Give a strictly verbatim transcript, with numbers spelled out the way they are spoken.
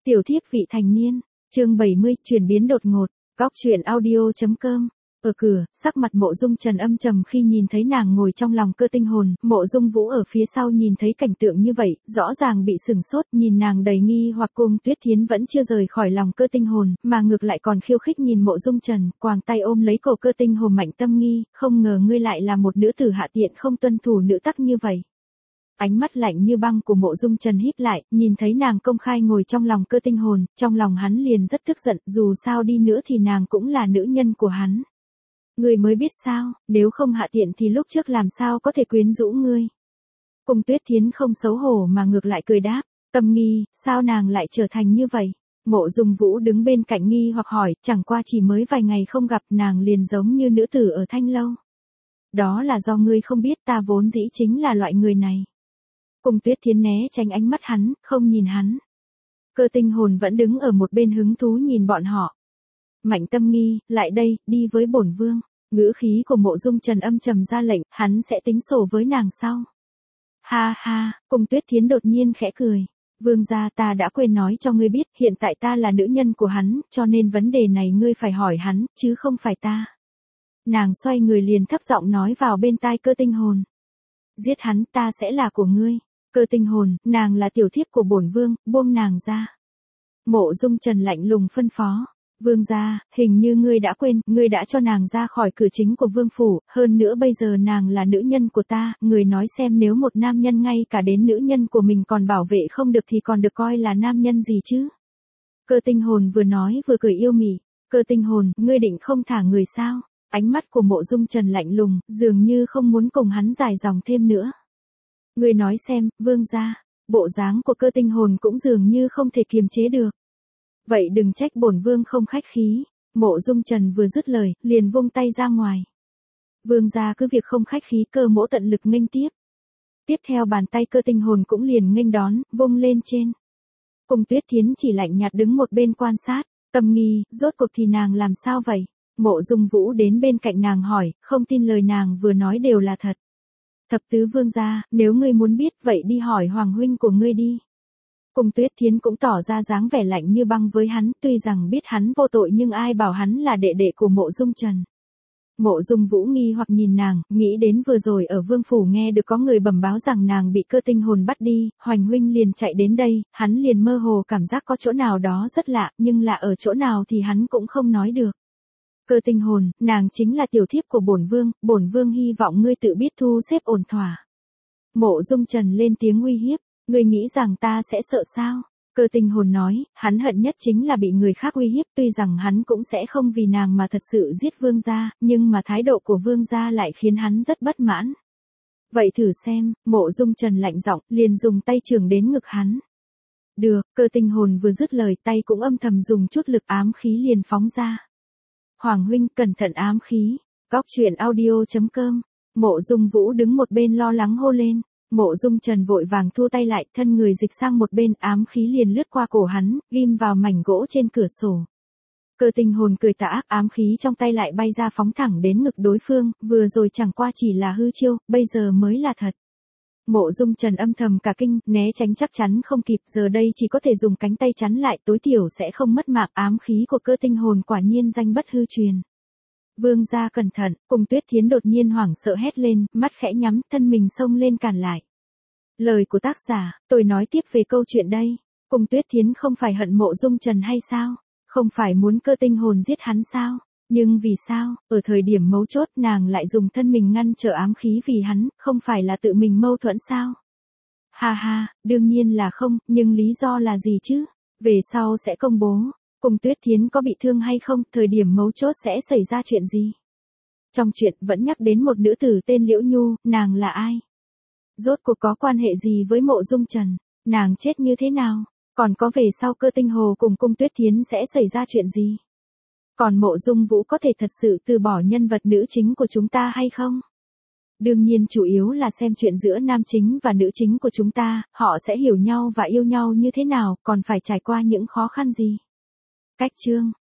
Tiểu thiếp vị thành niên, chương bảy mươi, chuyển biến đột ngột, góc truyện audio.com. Ở cửa, sắc mặt Mộ Dung Trần âm trầm khi nhìn thấy nàng ngồi trong lòng Cơ Tinh Hồn, Mộ Dung Vũ ở phía sau nhìn thấy cảnh tượng như vậy, rõ ràng bị sửng sốt, nhìn nàng đầy nghi hoặc. Cung Tuyết Thiến vẫn chưa rời khỏi lòng Cơ Tinh Hồn, mà ngược lại còn khiêu khích nhìn Mộ Dung Trần, quàng tay ôm lấy cổ Cơ Tinh Hồn. Mạnh Tâm Nghi, không ngờ ngươi lại là một nữ tử hạ tiện không tuân thủ nữ tắc như vậy. Ánh mắt lạnh như băng của Mộ Dung Trần híp lại, nhìn thấy nàng công khai ngồi trong lòng Cơ Tinh Hồn, trong lòng hắn liền rất tức giận, dù sao đi nữa thì nàng cũng là nữ nhân của hắn. Ngươi mới biết sao, nếu không hạ tiện thì lúc trước làm sao có thể quyến rũ ngươi. Cung Tuyết Thiến không xấu hổ mà ngược lại cười đáp, Tâm Nghi, sao nàng lại trở thành như vậy? Mộ Dung Vũ đứng bên cạnh nghi hoặc hỏi, chẳng qua chỉ mới vài ngày không gặp nàng liền giống như nữ tử ở Thanh Lâu. Đó là do ngươi không biết, ta vốn dĩ chính là loại người này. Cung Tuyết Thiến né tránh ánh mắt hắn, không nhìn hắn. Cơ Tinh Hồn vẫn đứng ở một bên hứng thú nhìn bọn họ. Mạnh Tâm Nghi, lại đây, đi với bổn vương. Ngữ khí của Mộ Dung Trần âm trầm ra lệnh, hắn sẽ tính sổ với nàng sau. Ha ha, Cung Tuyết Thiến đột nhiên khẽ cười. Vương gia, ta đã quên nói cho ngươi biết, hiện tại ta là nữ nhân của hắn, cho nên vấn đề này ngươi phải hỏi hắn, chứ không phải ta. Nàng xoay người liền thấp giọng nói vào bên tai Cơ Tinh Hồn. Giết hắn, ta sẽ là của ngươi. Cơ Tinh Hồn, nàng là tiểu thiếp của bổn vương, buông nàng ra. Mộ Dung Trần lạnh lùng phân phó. Vương gia, hình như ngươi đã quên, ngươi đã cho nàng ra khỏi cửa chính của vương phủ, hơn nữa bây giờ nàng là nữ nhân của ta, người nói xem nếu một nam nhân ngay cả đến nữ nhân của mình còn bảo vệ không được thì còn được coi là nam nhân gì chứ? Cơ Tinh Hồn vừa nói vừa cười yêu mị. Cơ Tinh Hồn, ngươi định không thả người sao? Ánh mắt của Mộ Dung Trần lạnh lùng, dường như không muốn cùng hắn dài dòng thêm nữa. Ngươi nói xem, vương gia, bộ dáng của Cơ Tinh Hồn cũng dường như không thể kiềm chế được. Vậy đừng trách bổn vương không khách khí. Mộ Dung Trần vừa dứt lời, liền vung tay ra ngoài. Vương gia cứ việc không khách khí, Cơ mỗ tận lực nghênh tiếp. Tiếp theo bàn tay Cơ Tinh Hồn cũng liền nghênh đón, vung lên trên. Cung Tuyết Thiến chỉ lạnh nhạt đứng một bên quan sát. Tâm Nghi, rốt cuộc thì nàng làm sao vậy? Mộ Dung Vũ đến bên cạnh nàng hỏi, không tin lời nàng vừa nói đều là thật. Thập tứ vương gia, nếu ngươi muốn biết vậy đi hỏi hoàng huynh của ngươi đi. Cung Tuyết Thiến cũng tỏ ra dáng vẻ lạnh như băng với hắn, tuy rằng biết hắn vô tội nhưng ai bảo hắn là đệ đệ của Mộ Dung Trần. Mộ Dung Vũ nghi hoặc nhìn nàng, nghĩ đến vừa rồi ở vương phủ nghe được có người bẩm báo rằng nàng bị Cơ Tinh Hồn bắt đi, Hoành huynh liền chạy đến đây, hắn liền mơ hồ cảm giác có chỗ nào đó rất lạ, nhưng lạ ở chỗ nào thì hắn cũng không nói được. Cơ Tinh Hồn, nàng chính là tiểu thiếp của bổn vương, bổn vương hy vọng ngươi tự biết thu xếp ổn thỏa. Mộ Dung Trần lên tiếng uy hiếp. Ngươi nghĩ rằng ta sẽ sợ sao? Cơ Tinh Hồn nói, hắn hận nhất chính là bị người khác uy hiếp, tuy rằng hắn cũng sẽ không vì nàng mà thật sự giết vương gia, nhưng mà thái độ của vương gia lại khiến hắn rất bất mãn. Vậy thử xem, Mộ Dung Trần lạnh giọng, liền dùng tay chưởng đến ngực hắn. Được, Cơ Tinh Hồn vừa dứt lời tay cũng âm thầm dùng chút lực ám khí liền phóng ra. Hoàng huynh cẩn thận ám khí. Góc truyện audio.com. Mộ Dung Vũ đứng một bên lo lắng hô lên. Mộ Dung Trần vội vàng thua tay lại, thân người dịch sang một bên, ám khí liền lướt qua cổ hắn, ghim vào mảnh gỗ trên cửa sổ. Cơ Tinh Hồn cười tà ác, ám khí trong tay lại bay ra phóng thẳng đến ngực đối phương, vừa rồi chẳng qua chỉ là hư chiêu, bây giờ mới là thật. Mộ Dung Trần âm thầm cả kinh, né tránh chắc chắn không kịp, giờ đây chỉ có thể dùng cánh tay chắn lại, tối thiểu sẽ không mất mạng. Ám khí của Cơ Tinh Hồn quả nhiên danh bất hư truyền. Vương gia cẩn thận. Cung Tuyết Thiến đột nhiên hoảng sợ hét lên, mắt khẽ nhắm, thân mình xông lên cản lại. Lời của tác giả, tôi nói tiếp về câu chuyện đây. Cung Tuyết Thiến không phải hận Mộ Dung Trần hay sao? Không phải muốn Cơ Tinh Hồn giết hắn sao? Nhưng vì sao, ở thời điểm mấu chốt nàng lại dùng thân mình ngăn trở ám khí vì hắn, không phải là tự mình mâu thuẫn sao? Ha ha, đương nhiên là không, nhưng lý do là gì chứ? Về sau sẽ công bố. Cung Tuyết Thiến có bị thương hay không, thời điểm mấu chốt sẽ xảy ra chuyện gì? Trong chuyện vẫn nhắc đến một nữ tử tên Liễu Nhu, nàng là ai? Rốt cuộc có quan hệ gì với Mộ Dung Trần? Nàng chết như thế nào? Còn có về sau Cơ Tinh Hồ cùng Cung Tuyết Thiến sẽ xảy ra chuyện gì? Còn Mộ Dung Vũ có thể thật sự từ bỏ nhân vật nữ chính của chúng ta hay không? Đương nhiên chủ yếu là xem chuyện giữa nam chính và nữ chính của chúng ta, họ sẽ hiểu nhau và yêu nhau như thế nào, còn phải trải qua những khó khăn gì? Cách chương